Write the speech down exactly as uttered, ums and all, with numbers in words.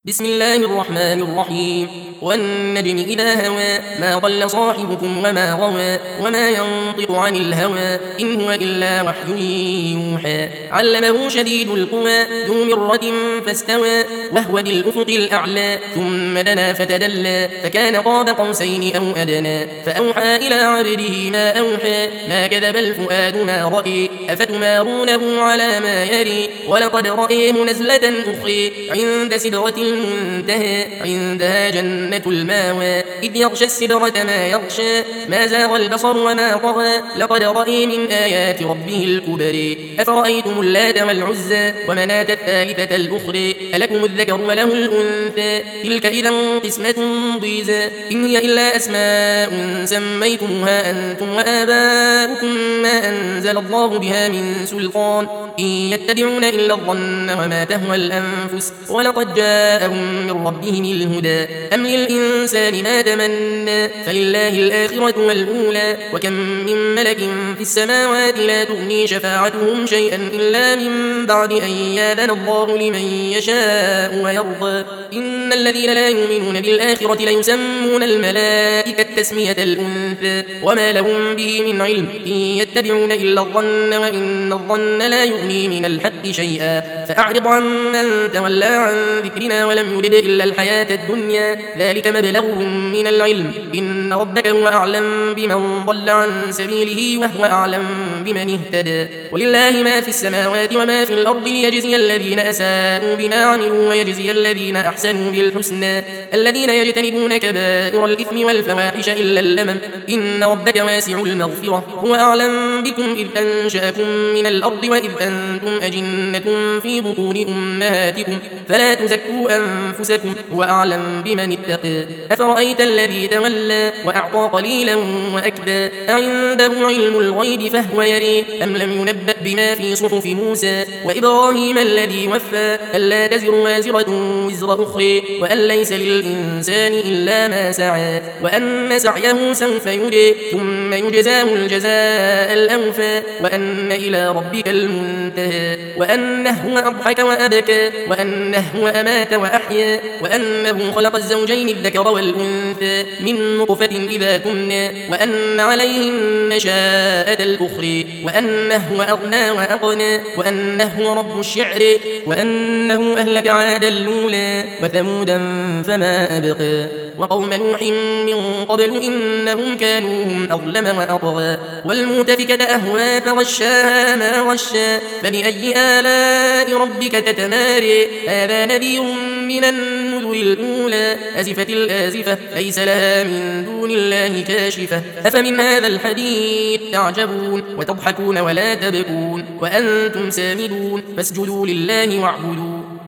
بسم الله الرحمن الرحيم والنجم إذا هوى ما ضل صاحبكم وما غوى وما ينطق عن الهوى إن هو إلا وحي يوحى علمه شديد القوى ذو مرة فاستوى وهو بالأفق الأعلى ثم دنا فتدلى فكان قاب قوسين أو أدنى فأوحى إلى عبده ما أوحى ما كذب الفؤاد ما رأي أفتمارونه على ما يري ولقد رأيه نزلة أخرى عند سدرة المنتهى عندها جنة الماوى إذ يغشى السدرة ما يغشى ما زاغ البصر وما طغى لقد رأي من آيات ربه الكبر أفرأيتم اللات والعزى ومناة الثالثة الأخرى ألكم الذكر وله الأنثى تلك إذا قسمة ضيزى إن هي إلا أسماء سميتموها أنتم وآباؤكم ما أنزل الله بها من سلطان إن يتبعون إلا الظن وما تهوى الأنفس ولقد جاءهم من ربهم الهدى أم للإنسان ما تمنى فلله الآخرة والأولى وكم من ملك في السماوات لا تغني شفاعتهم شيئا إلا من بعد أن يأذن الله لمن يشاء ويرضى إن الذين لا يؤمنون بالآخرة ليسمون الملائكة تسمية الأنثى وما لهم به من علم إن يتبعون إلا الظن وإن الظن لا يغني من الحق شيئا فأعرض عن من تولى عن ذكرنا ولم يرد إلا الحياة الدنيا ذلك مبلغهم من العلم إن ربك هو أعلم بمن ضل عن سبيله وهو أعلم بمن اهتدى ولله ما في السماوات وما في الأرض ليجزي الذين أساءوا بما عملوا ويجزي الذين أحسنوا بالحسنى الذين يجتنبون كبائر الإثم والفواحش إلا اللمم إن ربك واسع المغفرة هو أعلم بكم إذ أنشأكم من الأرض وإذ أنتم أجنة في بطون أمهاتكم فلا تزكوا أنفسكم هو أعلم بمن اتقى أفرأيت الذي تولى وأعطى قليلا وأكدى أعنده علم الغيب فهو يري أم لم ينبأ بما في صحف موسى وإبراهيم الذي وفى ألا تزر وازرة وزر أخرى وأن ليس للإنسان إلا ما سعى وأن سعيه سوف يرى ثم يجزاه الجزاء الأوفى وأن إلى ربك المنتهى وأنه هو أضحك وأبكى وأنه هو أمات وأحيا وأنه خلق الزوجين الذكر والأنثى من نطفة إذا تمنى وأن عليه النشاءة الأخرى وأنه هو أغنى وأقنى وأنه هو رب الشعر وأنه أهلك عاد الأولى وثمودا فما أبقى وقوم نوح من قبل إنهم كانوا هم أظلم وأطغى والمؤتفكة أهوى فغشاها ما غشى فبأي آلاء ربك تتماري هذا نذير من النذر الأولى أزفت الآزفة ليس لها من دون الله كاشفة أفمن هذا الحديث تعجبون وتضحكون ولا تبكون وأنتم سامدون فاسجدوا لله واعبدوا